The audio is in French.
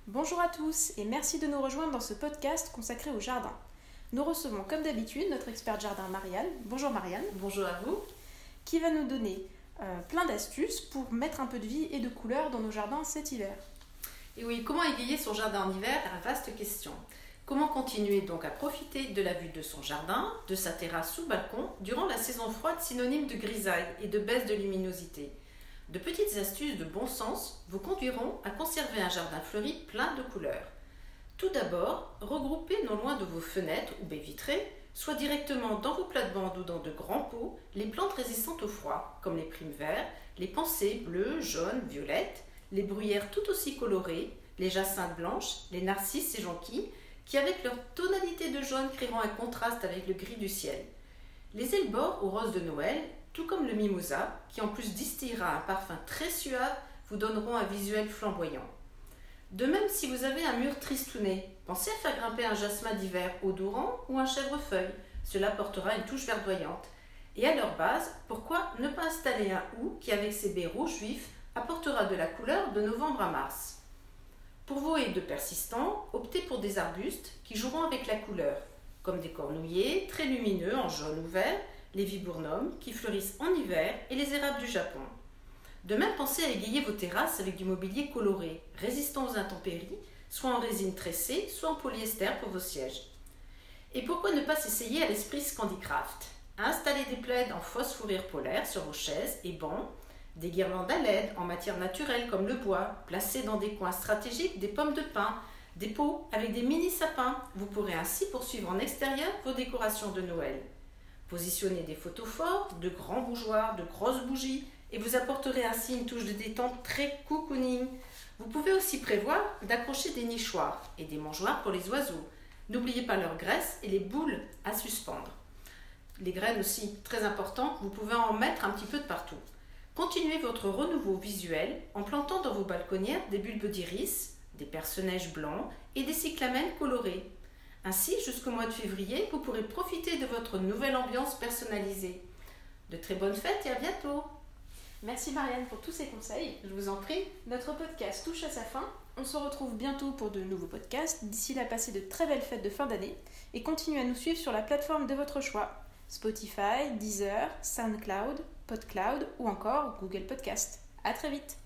Bonjour à tous et merci de nous rejoindre dans ce podcast consacré au jardin. Nous recevons comme d'habitude notre experte jardin Marianne. Bonjour Marianne. Bonjour à vous. Qui va nous donner plein d'astuces pour mettre un peu de vie et de couleur dans nos jardins cet hiver. Et oui, comment égayer son jardin en hiver? La vaste question. Comment continuer donc à profiter de la vue de son jardin, de sa terrasse ou balcon durant la saison froide synonyme de grisaille et de baisse de luminosité? De petites astuces de bon sens vous conduiront à conserver un jardin fleuri plein de couleurs. Tout d'abord, regroupez non loin de vos fenêtres ou baies vitrées, soit directement dans vos plates-bandes ou dans de grands pots, les plantes résistantes au froid, comme les primes verts, les pensées bleues, jaunes, violettes, les bruyères tout aussi colorées, les jacinthes blanches, les narcisses et jonquilles, qui avec leur tonalité de jaune créeront un contraste avec le gris du ciel. Les hellebores aux roses de Noël, tout comme le mimosa, qui en plus distillera un parfum très suave, vous donneront un visuel flamboyant. De même, si vous avez un mur tristouné, pensez à faire grimper un jasmin d'hiver odorant ou un chèvrefeuille. Cela portera une touche verdoyante. Et à leur base, pourquoi ne pas installer un hou qui, avec ses baies rouges vifs, apportera de la couleur de novembre à mars. Pour vos haies de persistants, optez pour des arbustes qui joueront avec la couleur, comme des cornouillers très lumineux en jaune ou vert, les viburnums qui fleurissent en hiver et les érables du Japon. De même, pensez à égayer vos terrasses avec du mobilier coloré, résistant aux intempéries, soit en résine tressée, soit en polyester pour vos sièges. Et pourquoi ne pas s'essayer à l'esprit Scandicraft? Installez des plaids en fausse fourrure polaire sur vos chaises et bancs, des guirlandes à LED en matière naturelle comme le bois, placées dans des coins stratégiques des pommes de pin, des pots avec des mini sapins. Vous pourrez ainsi poursuivre en extérieur vos décorations de Noël. Positionnez des photophores, de grands bougeoirs, de grosses bougies et vous apporterez ainsi une touche de détente très cocooning. Vous pouvez aussi prévoir d'accrocher des nichoirs et des mangeoires pour les oiseaux. N'oubliez pas leur graisse et les boules à suspendre. Les graines aussi, très important, vous pouvez en mettre un petit peu de partout. Continuez votre renouveau visuel en plantant dans vos balconnières des bulbes d'iris, des perce-neige blancs et des cyclamènes colorés. Ainsi, jusqu'au mois de février, vous pourrez profiter de votre nouvelle ambiance personnalisée. De très bonnes fêtes et à bientôt! Merci Marianne pour tous ces conseils. Je vous en prie. Notre podcast touche à sa fin. On se retrouve bientôt pour de nouveaux podcasts. D'ici là, passez de très belles fêtes de fin d'année et continuez à nous suivre sur la plateforme de votre choix. Spotify, Deezer, SoundCloud, PodCloud ou encore Google Podcast. À très vite.